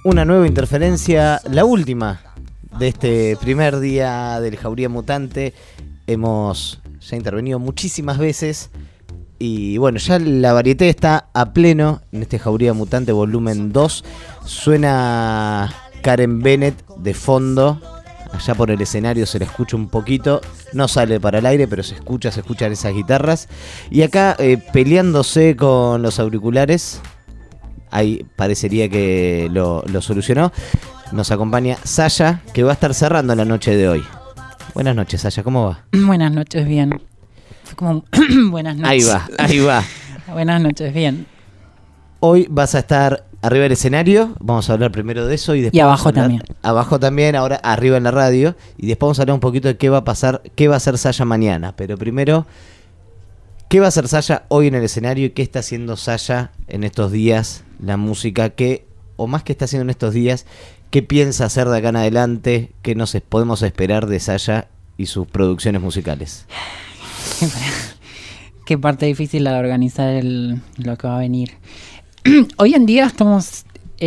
Una nueva interferencia, la última de este primer día del Jauría Mutante. Hemos ya intervenido muchísimas veces y bueno, ya la variedad está a pleno en este Jauría Mutante volumen 2. Suena Karen Bennett de fondo. Allá por el escenario se la escucha un poquito. No sale para el aire, pero se escuchan esas guitarras. Y acá peleándose con los auriculares. Ahí parecería que lo solucionó. Nos acompaña Saya, que va a estar cerrando la noche de hoy. Buenas noches, Saya, ¿cómo va? Buenas noches, bien. Fue como buenas noches. Ahí va. Buenas noches, bien. Hoy vas a estar arriba del escenario. Vamos a hablar primero de eso y después. Y abajo también. Abajo también, ahora arriba en la radio. Y después vamos a hablar un poquito de qué va a pasar, qué va a hacer Saya mañana. Pero primero, ¿qué va a hacer Saya hoy en el escenario y qué está haciendo Saya en estos días? La música, o más que está haciendo en estos días, ¿qué piensa hacer de acá en adelante? ¿Qué nos podemos esperar de Saya y sus producciones musicales? Qué parte difícil la de organizar lo que va a venir. Hoy en día estamos...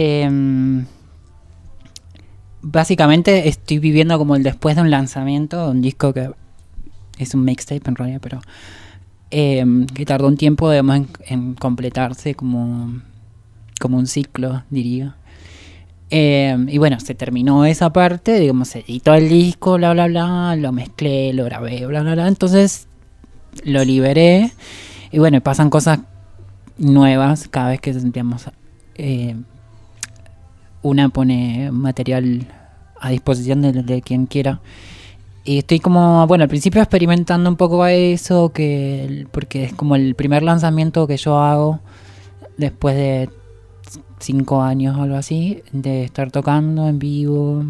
básicamente estoy viviendo como el después de un lanzamiento, un disco que es un mixtape en realidad, pero que tardó un tiempo, digamos, en completarse como un ciclo, diría. Y bueno, se terminó esa parte, digamos, se editó el disco, bla, bla, bla, lo mezclé, lo grabé, bla, bla, bla. Entonces lo liberé y bueno, pasan cosas nuevas cada vez que sentíamos. Una pone material a disposición de quien quiera. Y estoy como, bueno, al principio experimentando un poco a eso, porque es como el primer lanzamiento que yo hago después de 5 años o algo así, de estar tocando en vivo.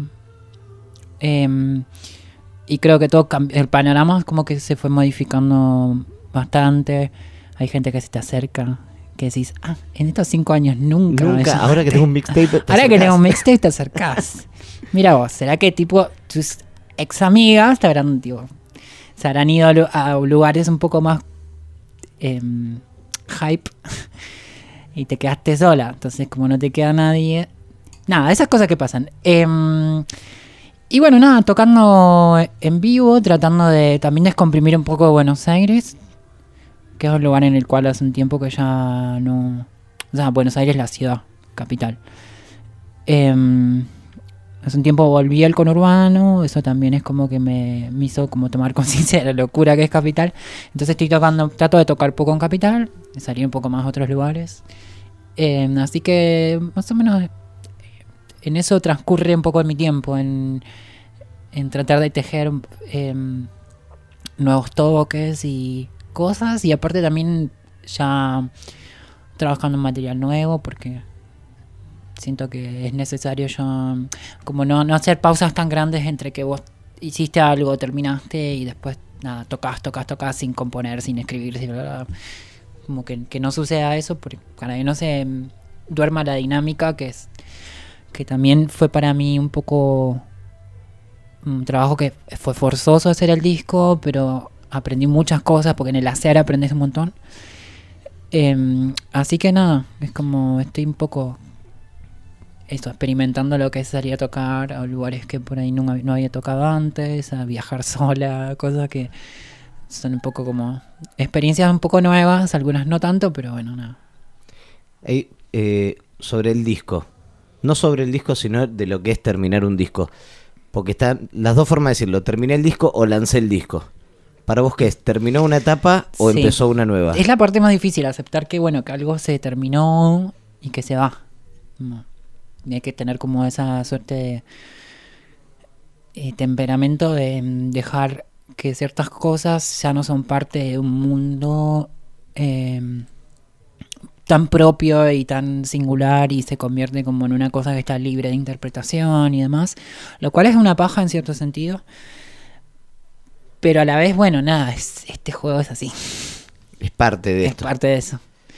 Y creo que todo el panorama como que se fue modificando bastante. Hay gente que se te acerca, que decís, en estos 5 años nunca, ahora que tengo un mixtape te acercás. Mira vos, ¿será que tipo tus ex amigas se habrán ido a lugares un poco más hype y te quedaste sola? Entonces, como no te queda nadie, nada, esas cosas que pasan. Y bueno, nada, tocando en vivo, tratando de también descomprimir un poco de Buenos Aires, que es un lugar en el cual hace un tiempo que ya no... O sea, Buenos Aires es la ciudad, capital. Hace un tiempo volví al conurbano, eso también es como que me hizo como tomar conciencia de la locura que es capital. Entonces trato de tocar poco en capital, de salir un poco más a otros lugares. Así que más o menos en eso transcurre un poco de mi tiempo, en tratar de tejer nuevos toques y cosas, y aparte también ya trabajando en material nuevo, porque siento que es necesario ya como no hacer pausas tan grandes entre que vos hiciste algo, terminaste y después nada, tocas sin componer, sin escribir, sin bla, bla. Como que no suceda eso, para que no se duerma la dinámica, que también fue para mí un poco un trabajo que fue forzoso hacer el disco, pero aprendí muchas cosas, porque en el hacer aprendes un montón. Así que nada, es como estoy un poco experimentando lo que es salir a tocar a lugares que por ahí no había tocado antes, a viajar sola, cosas que son un poco como experiencias un poco nuevas, algunas no tanto, pero bueno, nada. Sobre el disco, no sobre el disco, sino de lo que es terminar un disco, porque están las dos formas de decirlo: terminé el disco o lancé el disco. ¿Para vos qué es? ¿Terminó una etapa o empezó una nueva? Es la parte más difícil, aceptar que bueno, que algo se terminó y que se va. No. Y hay que tener como esa suerte de temperamento de dejar que ciertas cosas ya no son parte de un mundo tan propio y tan singular, y se convierte como en una cosa que está libre de interpretación y demás, lo cual es una paja en cierto sentido, pero a la vez, bueno, nada, este juego es así. Es parte de esto. Es parte de eso.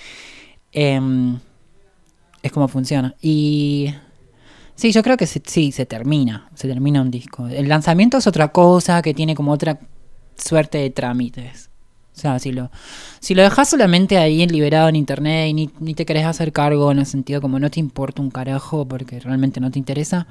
Es como funciona. Y sí, yo creo que se termina un disco. El lanzamiento es otra cosa que tiene como otra suerte de trámites. O sea, si lo dejas solamente ahí liberado en internet y ni te querés hacer cargo en el sentido como no te importa un carajo porque realmente no te interesa,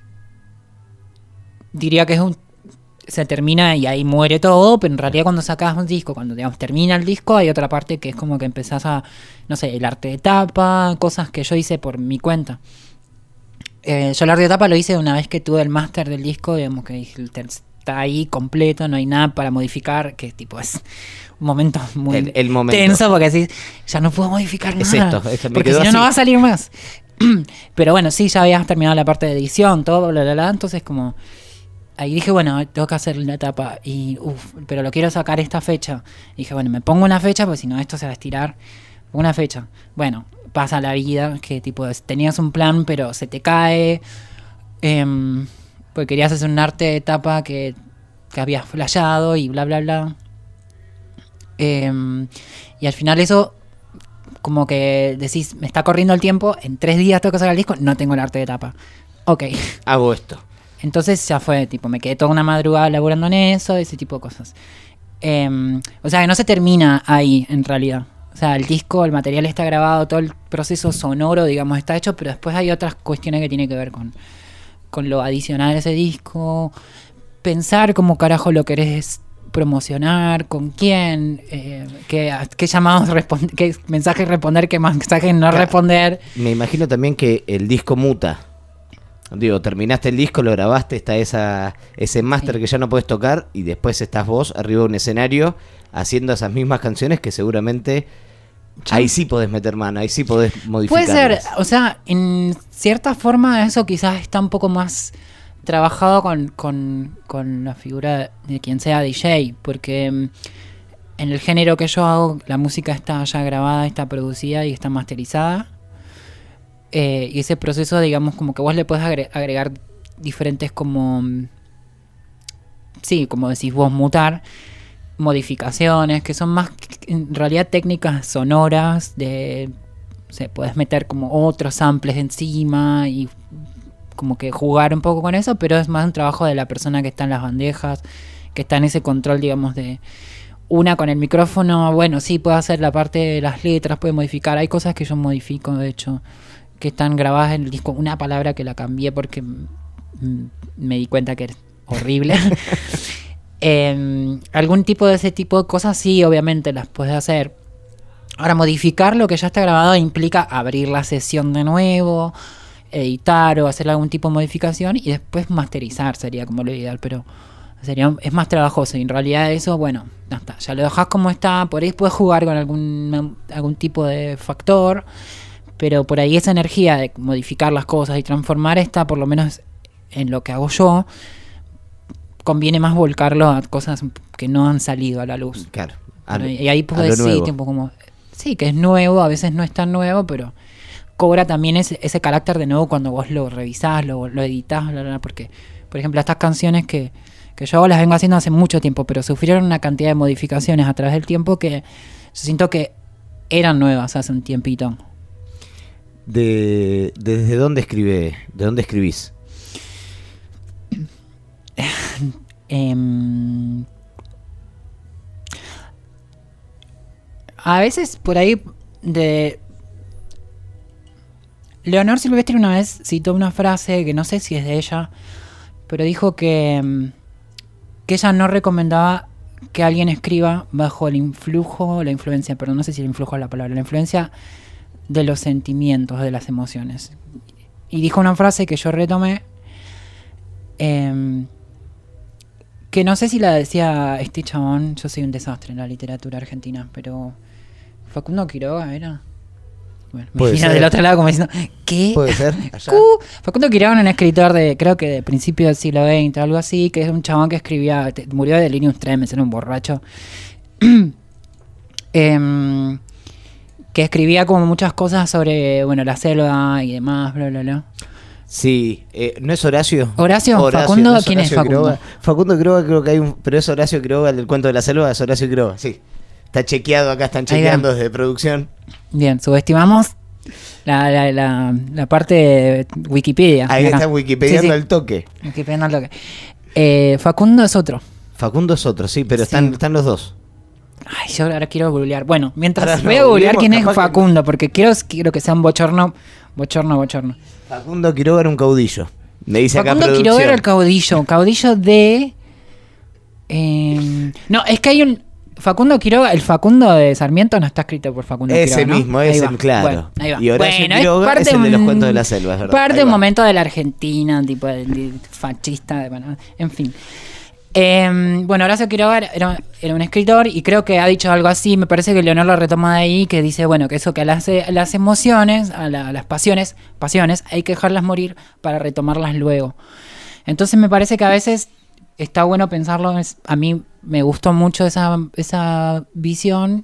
diría que se termina y ahí muere todo, pero en realidad cuando sacas un disco, cuando digamos termina el disco, hay otra parte que es como que empezás a, no sé, el arte de tapa, cosas que yo hice por mi cuenta. Yo el arte de tapa lo hice una vez que tuve el máster del disco, digamos que está ahí completo, no hay nada para modificar, que tipo es un momento muy el momento tenso porque decís, ya no puedo modificar nada, esto me porque quedó si no, así. no va a salir más. Pero bueno, sí, ya habías terminado la parte de edición, todo, bla, bla, bla, entonces como... Ahí dije, bueno, tengo que hacer la tapa y pero lo quiero sacar esta fecha. Y dije, bueno, me pongo una fecha porque si no esto se va a estirar. Una fecha. Bueno, pasa la vida que tipo tenías un plan pero se te cae. Porque querías hacer un arte de tapa que habías flasheado y bla, bla, bla. Y al final eso, como que decís, me está corriendo el tiempo, en 3 días tengo que sacar el disco, no tengo el arte de tapa. Ok. Hago esto. Entonces ya fue, tipo, me quedé toda una madrugada laburando en eso, ese tipo de cosas. O sea, que no se termina ahí, en realidad. O sea, el disco, el material está grabado, todo el proceso sonoro, digamos, está hecho, pero después hay otras cuestiones que tienen que ver con lo adicional de ese disco. Pensar cómo carajo lo querés promocionar, con quién, qué llamados qué mensajes responder, qué mensajes no responder. Me imagino también que el disco muta. Digo, terminaste el disco, lo grabaste, está ese máster que ya no puedes tocar y después estás vos arriba de un escenario haciendo esas mismas canciones que seguramente ahí sí podés meter mano, ahí sí podés modificar. Puede ser, o sea, en cierta forma eso quizás está un poco más trabajado con la figura de quien sea DJ, porque en el género que yo hago, la música está ya grabada, está producida y está masterizada. Y ese proceso, digamos, como que vos le podés agregar diferentes como... Sí, como decís vos, mutar, modificaciones, que son más en realidad técnicas sonoras, podés meter como otros samples encima y como que jugar un poco con eso, pero es más un trabajo de la persona que está en las bandejas, que está en ese control, digamos, de... Una con el micrófono, bueno, sí, puede hacer la parte de las letras, puede modificar, hay cosas que yo modifico, de hecho... que están grabadas en el disco, una palabra que la cambié porque me di cuenta que era horrible. Algún tipo de ese tipo de cosas sí, obviamente las puedes hacer. Ahora, modificar lo que ya está grabado implica abrir la sesión de nuevo, editar o hacer algún tipo de modificación y después masterizar sería como lo ideal, pero es más trabajoso y en realidad eso, bueno, ya está, ya lo dejás como está, por ahí puedes jugar con algún tipo de factor. Pero por ahí esa energía de modificar las cosas y transformar está, por lo menos en lo que hago yo, conviene más volcarlo a cosas que no han salido a la luz. Claro. Y ahí puedes decir, tipo como, sí, que es nuevo, a veces no es tan nuevo, pero cobra también ese carácter de nuevo cuando vos lo revisás, lo editás, porque, por ejemplo, estas canciones que yo las vengo haciendo hace mucho tiempo, pero sufrieron una cantidad de modificaciones a través del tiempo que yo siento que eran nuevas hace un tiempito. ¿Desde dónde de dónde escribís? A veces por ahí de Leonor Silvestri una vez citó una frase que no sé si es de ella, pero dijo que ella no recomendaba que alguien escriba bajo el influjo, la influencia, pero no sé si el influjo es la palabra, la influencia de los sentimientos, de las emociones. Y dijo una frase que yo retomé, que no sé si la decía este chabón, yo soy un desastre en la literatura argentina, pero Facundo Quiroga era... Bueno, me imagino del otro lado como diciendo, ¿qué? Puede ser. Facundo Quiroga era un escritor creo que de principios del siglo XX, algo así, que es un chabón que escribía, murió de delirium tremens, era un borracho. Que escribía como muchas cosas sobre, bueno, la selva y demás, bla, bla, bla. Sí, ¿no es Horacio? ¿Horacio? ¿Facundo? ¿No? ¿Quién es Facundo? Quiroga. Facundo Quiroga creo que hay pero es Horacio Quiroga, del cuento de la selva, es Horacio Quiroga, sí. Está chequeado acá, están chequeando desde producción. Bien, subestimamos la parte de Wikipedia. Ahí está Wikipediando al toque. Wikipediando al toque. Facundo es otro. Facundo es otro, sí, pero están los dos. Ay, yo ahora quiero googlear. Bueno, mientras Ahora voy no, a googlear googleemos, quién es capaz que- Facundo, porque quiero que sea un bochorno. Facundo Quiroga era un caudillo. Me dice acá Facundo producción. Quiroga era el caudillo de... no, es que hay un... Facundo Quiroga, el Facundo de Sarmiento no está escrito por Facundo Ese Quiroga, ¿no? mismo, Ahí ese, va. claro. Bueno, ahí va. Y Horacio Bueno, Quiroga es el de los cuentos de la selva, es verdad. Parte Ahí de un va. momento de la Argentina, tipo de fascista, bueno, en fin. Bueno, Horacio Quiroga era un escritor y creo que ha dicho algo así, me parece que Leonor lo retoma de ahí, que dice, bueno, que eso que a las emociones, a las pasiones, hay que dejarlas morir para retomarlas luego. Entonces me parece que a veces está bueno pensarlo, a mí me gustó mucho esa visión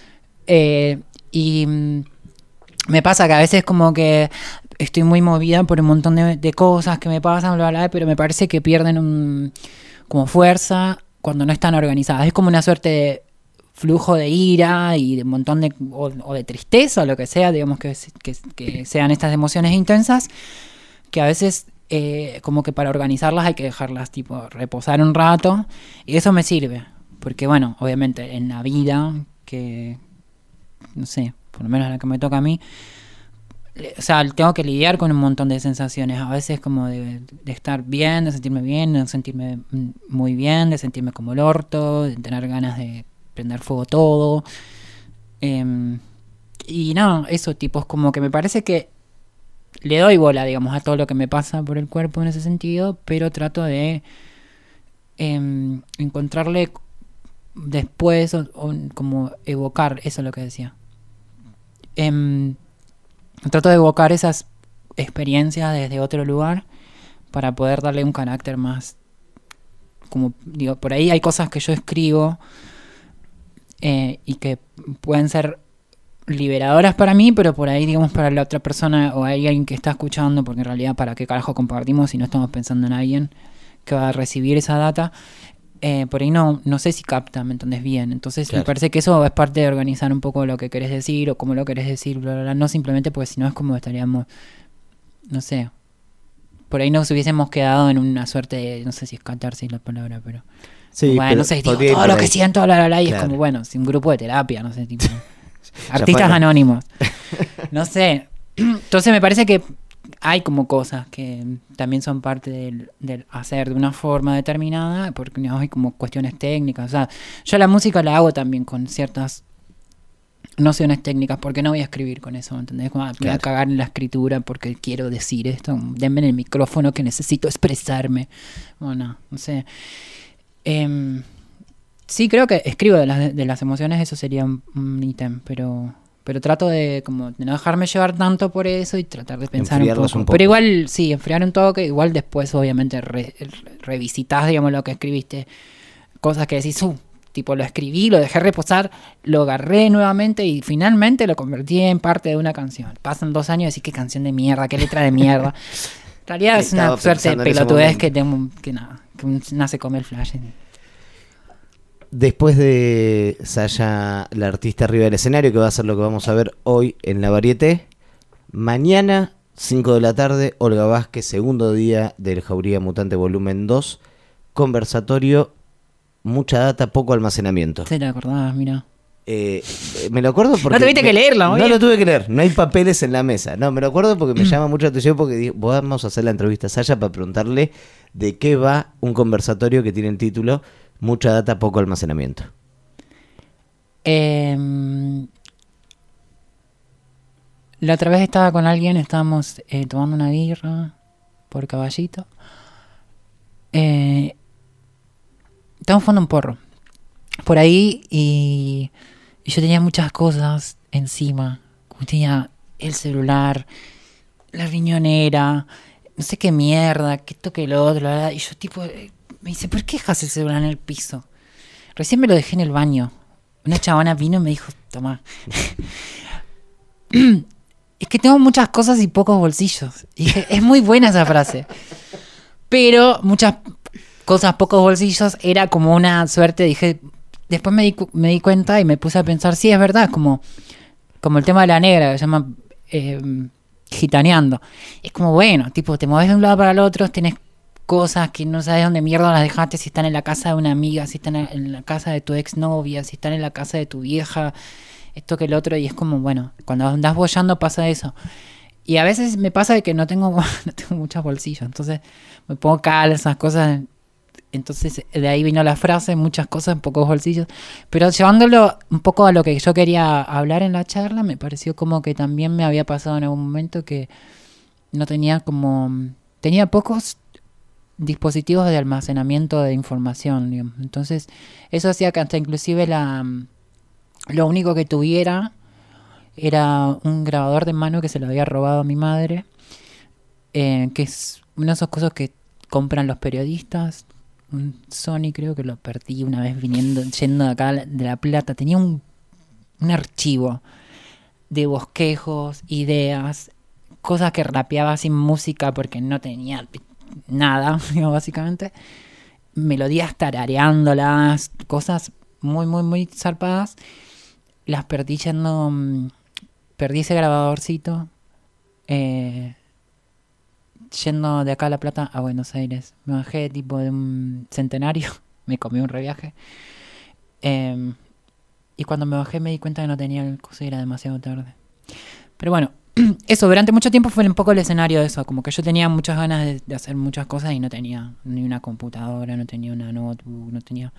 y me pasa que a veces como que estoy muy movida por un montón de cosas que me pasan, bla, bla, pero me parece que pierden como fuerza cuando no están organizadas. Es como una suerte de flujo de ira y de un montón de o de tristeza o lo que sea, digamos que sean estas emociones intensas, que a veces como que para organizarlas hay que dejarlas tipo reposar un rato, y eso me sirve, porque bueno, obviamente en la vida, que no sé, por lo menos la que me toca a mí, o sea, tengo que lidiar con un montón de sensaciones, a veces como de estar bien, de sentirme bien, de sentirme muy bien, de sentirme como el orto, de tener ganas de prender fuego todo, y no, eso tipo es como que me parece que le doy bola, digamos, a todo lo que me pasa por el cuerpo en ese sentido, pero trato de encontrarle después o como evocar, eso es lo que decía. Trato de evocar esas experiencias desde otro lugar para poder darle un carácter más, como digo, por ahí hay cosas que yo escribo y que pueden ser liberadoras para mí, pero por ahí, digamos, para la otra persona o hay alguien que está escuchando, porque en realidad para qué carajo compartimos si no estamos pensando en alguien que va a recibir esa data, por ahí no sé si capta, ¿me entendés bien? Entonces Claro. me parece que eso es parte de organizar un poco lo que querés decir o cómo lo querés decir, bla, bla, bla, no simplemente porque si no es como estaríamos, no sé, por ahí nos hubiésemos quedado en una suerte de, no sé si es catarsis la palabra, pero Sí, bueno, pero no sé, digo podría ir todo por lo ahí. que siento, bla, bla, bla, y Claro. es como, bueno, si un grupo de terapia, no sé, tipo... Ya Artistas fue. anónimos. No sé. Entonces me parece que hay como cosas que también son parte del hacer de una forma determinada, porque no hay como cuestiones técnicas. O sea, yo la música la hago también con ciertas nociones técnicas, porque no voy a escribir con eso, ¿entendés? Como, me voy a Claro. cagar en la escritura porque quiero decir esto, denme el micrófono que necesito expresarme. Bueno, no sé. Sí, creo que escribo de las emociones, eso sería un ítem, pero trato de como de no dejarme llevar tanto por eso y tratar de pensar un Enfriarlos poco. un poco. Pero igual, sí, enfriar un toque, igual después obviamente revisitas, digamos, lo que escribiste, cosas que decís, tipo lo escribí, lo dejé reposar, lo agarré nuevamente y finalmente lo convertí en parte de una canción. Pasan 2 años y decís, qué canción de mierda, qué letra de mierda. En realidad es una Estaba suerte de pensando en ese pelotudez momento. que nada, que nace come el flash. Después de Saya, la artista arriba del escenario, que va a ser lo que vamos a ver hoy en la Varieté, mañana, 5 de la tarde, Olga Vázquez, segundo día del Jauría Mutante Volumen 2, conversatorio, mucha data, poco almacenamiento. Te la acordabas, mira. Me lo acuerdo porque... No tuviste que leerlo, No oye. lo tuve que leer, no hay papeles en la mesa. No, me lo acuerdo porque me llama mucho la atención porque vamos a hacer la entrevista a Saya para preguntarle de qué va un conversatorio que tiene el título Mucha data, poco almacenamiento. La otra vez estaba con alguien, estábamos tomando una birra por Caballito. Estábamos fumando un porro por ahí y yo tenía muchas cosas encima. Como tenía el celular, la riñonera, no sé qué mierda, que esto que lo otro, la verdad. Y yo tipo, me dice, ¿por qué dejas el celular en el piso? Recién me lo dejé en el baño. Una chabona vino y me dijo, toma. Es que tengo muchas cosas y pocos bolsillos. Y dije, es muy buena esa frase. Pero muchas cosas, pocos bolsillos, era como una suerte. Dije, después me di cuenta y me puse a pensar, sí, es verdad, como el tema de la negra, que se llama gitaneando. Es como, bueno, tipo, te mueves de un lado para el otro, tenés cosas que no sabes dónde mierda las dejaste, si están en la casa de una amiga, si están en la casa de tu exnovia, si están en la casa de tu vieja, esto que el otro, y es como, bueno, cuando andás boyando pasa eso. Y a veces me pasa de que no tengo muchas bolsillos, entonces me pongo calzas, cosas. Entonces de ahí vino la frase, muchas cosas en pocos bolsillos. Pero llevándolo un poco a lo que yo quería hablar en la charla, me pareció como que también me había pasado en algún momento que no tenía tenía pocos dispositivos de almacenamiento de información, digamos. Entonces eso hacía que hasta inclusive lo único que tuviera era un grabador de mano que se lo había robado a mi madre, que es una de esas cosas que compran los periodistas. Un Sony, creo que lo perdí una vez yendo de acá de La Plata. Tenía un archivo de bosquejos, ideas, cosas que rapeaba sin música porque no tenía nada, básicamente. Melodías tarareándolas, cosas muy, muy, muy zarpadas. Las perdí perdí ese grabadorcito yendo de acá a La Plata a Buenos Aires. Me bajé tipo de un Centenario, me comí un reviaje. Y cuando me bajé me di cuenta que no tenía el coso y era demasiado tarde. Pero bueno, eso, durante mucho tiempo fue un poco el escenario de eso. Como que yo tenía muchas ganas de hacer muchas cosas y no tenía ni una computadora, no tenía una notebook, no tenía...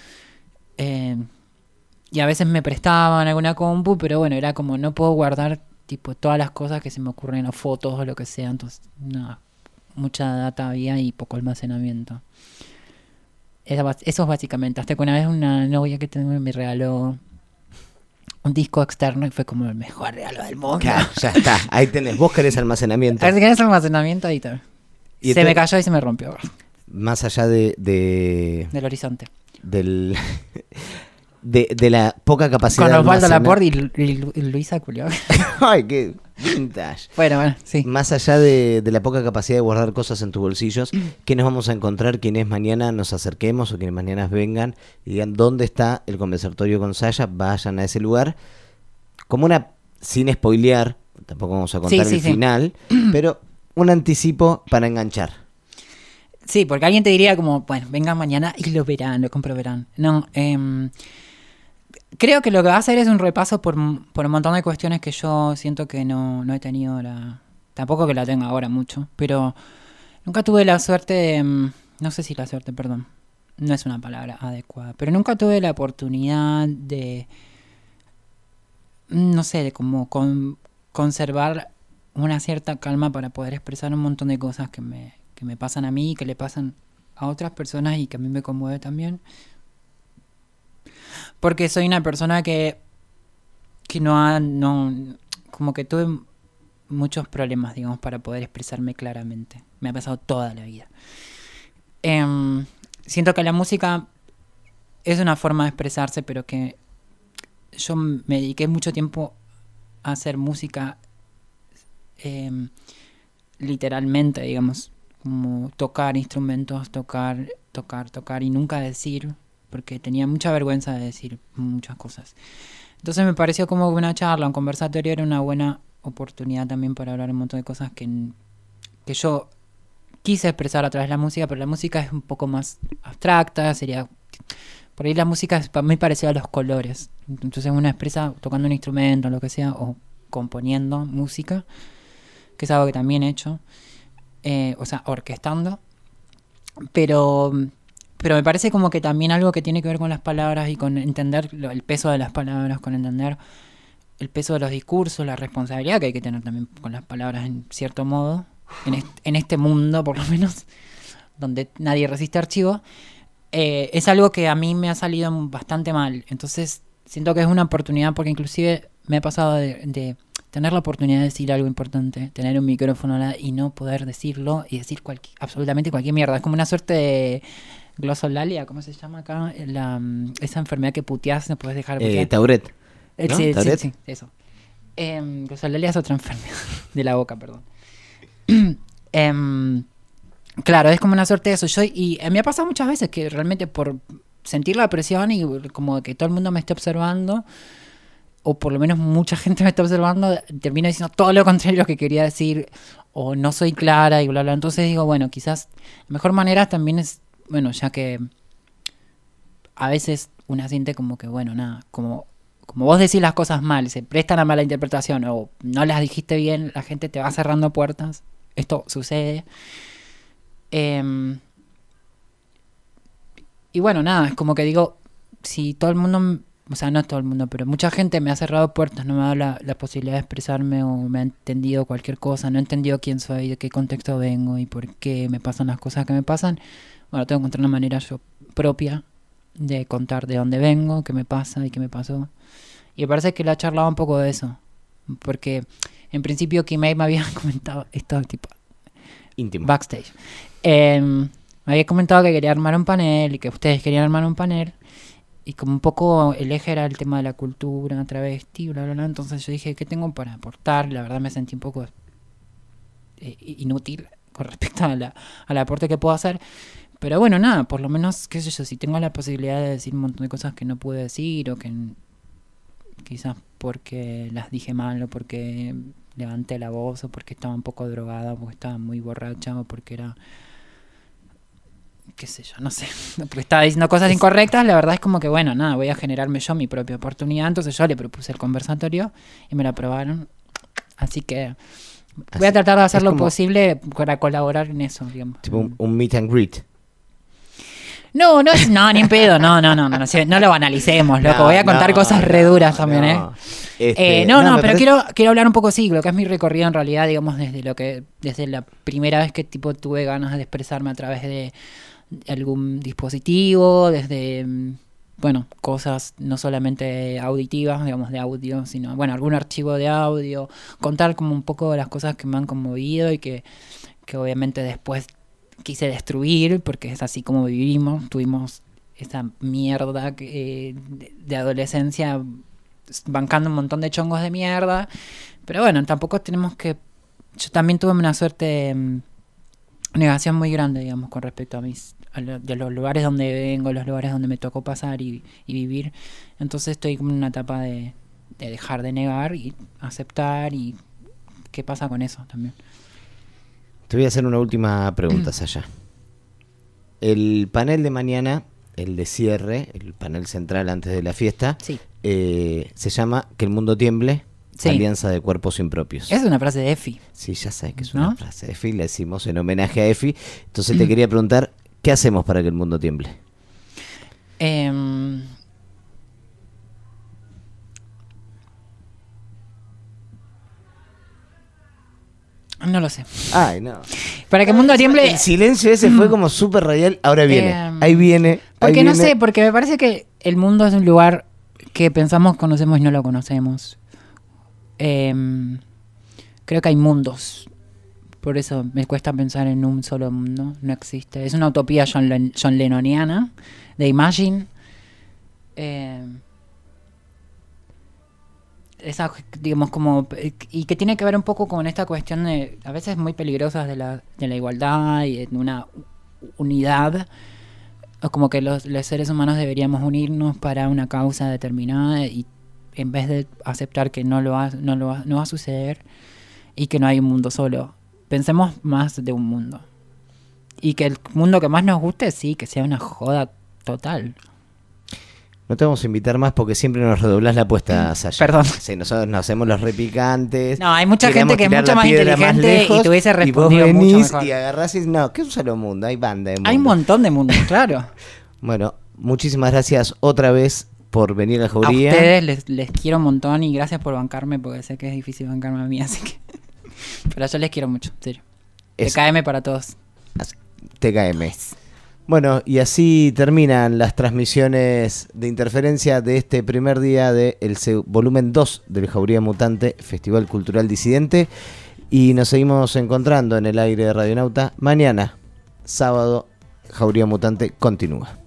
y a veces me prestaban alguna compu, pero bueno, era como no puedo guardar tipo todas las cosas que se me ocurren, o fotos o lo que sea. Entonces, no, mucha data había y poco almacenamiento. Eso es básicamente. Hasta que una vez una novia que tengo me regaló un disco externo y fue como el mejor regalo del mundo. Claro, ya está. Ahí tenés. Vos querés almacenamiento. A ver si querés almacenamiento, ahí está. Y Se me cayó y se me rompió. Más allá del horizonte. De la poca capacidad Con de Osvaldo almacenar. Laporte y Luisa Culio. Ay, qué vintage. Bueno, sí. Más allá de la poca capacidad de guardar cosas en tus bolsillos, ¿qué nos vamos a encontrar quienes mañana nos acerquemos o quienes mañana vengan y digan dónde está el conversatorio con Saya? Vayan a ese lugar. Como sin spoilear, tampoco vamos a contar el final, pero un anticipo para enganchar. Sí, porque alguien te diría como, bueno, vengan mañana y lo verán, lo comprobarán. No, creo que lo que va a hacer es un repaso por un montón de cuestiones que yo siento que no he tenido tampoco que la tenga ahora mucho, pero nunca tuve la suerte de... no sé si la suerte, perdón, no es una palabra adecuada, pero nunca tuve la oportunidad de... no sé, de como conservar una cierta calma para poder expresar un montón de cosas que me pasan a mí y que le pasan a otras personas y que a mí me conmueve también. Porque soy una persona que como que tuve muchos problemas, digamos, para poder expresarme claramente. Me ha pasado toda la vida. Siento que la música es una forma de expresarse, pero que yo me dediqué mucho tiempo a hacer música literalmente, digamos, como tocar instrumentos, tocar y nunca decir, porque tenía mucha vergüenza de decir muchas cosas. Entonces me pareció como una charla, un conversatorio era una buena oportunidad también para hablar un montón de cosas que yo quise expresar a través de la música, pero la música es un poco más abstracta, sería... Por ahí la música es muy parecida a los colores. Entonces uno expresa tocando un instrumento, lo que sea, o componiendo música, que es algo que también he hecho, o sea, orquestando, pero me parece como que también algo que tiene que ver con las palabras y con entender el peso de las palabras, con entender el peso de los discursos, la responsabilidad que hay que tener también con las palabras en cierto modo, en este mundo por lo menos, donde nadie resiste archivo, es algo que a mí me ha salido bastante mal. Entonces siento que es una oportunidad, porque inclusive me ha pasado de tener la oportunidad de decir algo importante, tener un micrófono y no poder decirlo y decir absolutamente cualquier mierda. Es como una suerte de glosolalia, ¿cómo se llama acá? Esa enfermedad que puteás, no puedes dejar de putear. Tourette. ¿No? Sí, ¿Tourette? sí, eso. Glosolalia es otra enfermedad de la boca, perdón. Claro, es como una suerte de eso. Y me ha pasado muchas veces que realmente por sentir la presión y como que todo el mundo me esté observando, o por lo menos mucha gente me está observando, termino diciendo todo lo contrario de lo que quería decir, o no soy clara y bla, bla. Entonces digo, bueno, quizás la mejor manera también es, bueno, ya que a veces una siente como que, bueno, nada, como vos decís las cosas mal, se prestan a mala interpretación o no las dijiste bien, la gente te va cerrando puertas. Esto sucede. Y bueno, nada, es como que digo, si todo el mundo, o sea, no todo el mundo, pero mucha gente me ha cerrado puertas, no me ha dado la posibilidad de expresarme o me ha entendido cualquier cosa, no ha entendido quién soy, de qué contexto vengo y por qué me pasan las cosas que me pasan. Bueno, tengo que encontrar una manera yo propia de contar de dónde vengo, qué me pasa y qué me pasó. Y me parece que le ha charlado un poco de eso, porque en principio Kimei me había comentado esto tipo íntimo. Backstage. Me había comentado que quería armar un panel y que ustedes querían armar un panel. Y como un poco el eje era el tema de la cultura, travesti, bla, bla, bla. Entonces yo dije, ¿qué tengo para aportar? La verdad me sentí un poco inútil con respecto al aporte que puedo hacer. Pero bueno, nada, por lo menos, qué sé yo, si tengo la posibilidad de decir un montón de cosas que no pude decir o que quizás porque las dije mal o porque levanté la voz o porque estaba un poco drogada o porque estaba muy borracha o porque era, qué sé yo, no sé, porque estaba diciendo cosas incorrectas, la verdad es como que bueno, nada, voy a generarme yo mi propia oportunidad. Entonces yo le propuse el conversatorio y me lo aprobaron, así que voy a tratar de hacer lo posible para colaborar en eso, digamos. Tipo un meet and greet. No, ni en pedo, no lo analicemos, loco, voy a contar cosas re duras también, pero quiero hablar un poco, sí, lo que es mi recorrido en realidad, digamos, desde la primera vez que tipo tuve ganas de expresarme a través de algún dispositivo, desde, bueno, cosas no solamente auditivas, digamos, de audio, sino, bueno, algún archivo de audio, contar como un poco de las cosas que me han conmovido y que obviamente después quise destruir, porque es así como vivimos. Tuvimos esa mierda de adolescencia bancando un montón de chongos de mierda, pero bueno, tampoco tenemos que... Yo también tuve una suerte de negación muy grande, digamos, con respecto a de los lugares donde vengo, los lugares donde me tocó pasar y vivir. Entonces estoy como en una etapa de dejar de negar y aceptar, y qué pasa con eso también. Te voy a hacer una última pregunta, Saya. El panel de mañana, el de cierre, el panel central antes de la fiesta, sí. Se llama Que el mundo tiemble, sí. Alianza de cuerpos impropios. Es una frase de Efi. Sí, ya sabes que es una frase de Efi, la decimos en homenaje a Efi. Entonces te quería preguntar, ¿qué hacemos para que el mundo tiemble? No lo sé. Ay, no. Para que el mundo tiemble... El silencio ese fue como súper radial. Ahora viene. Ahí viene. Porque no sé, porque me parece que el mundo es un lugar que pensamos, conocemos y no lo conocemos. Creo que hay mundos. Por eso me cuesta pensar en un solo mundo. No existe. Es una utopía John Lennoniana de Imagine. Esa, digamos, como, y que tiene que ver un poco con esta cuestión de, a veces muy peligrosas, de la igualdad y de una unidad, o como que los seres humanos deberíamos unirnos para una causa determinada, y en vez de aceptar que no va a suceder y que no hay un mundo solo, pensemos más de un mundo, y que el mundo que más nos guste, sí, que sea una joda total. No te vamos a invitar más porque siempre nos redoblás la apuesta, Saya. Perdón. Sí, nosotros nos hacemos los repicantes. No, hay mucha gente que es mucho más inteligente y te hubiese respondido y vos venís mucho mejor. Y agarrás y no, ¿qué es un solo mundo? Hay banda de mundo. Hay un montón de mundos, claro. Bueno, muchísimas gracias otra vez por venir a Jauría. A ustedes les quiero un montón y gracias por bancarme, porque sé que es difícil bancarme a mí, así que... Pero yo les quiero mucho, en serio. TKM para todos. TKM. Bueno, y así terminan las transmisiones de Interferencia de este primer día del volumen 2 del Jauría Mutante, Festival Cultural Disidente. Y nos seguimos encontrando en el aire de Radionauta. Mañana, sábado, Jauría Mutante continúa.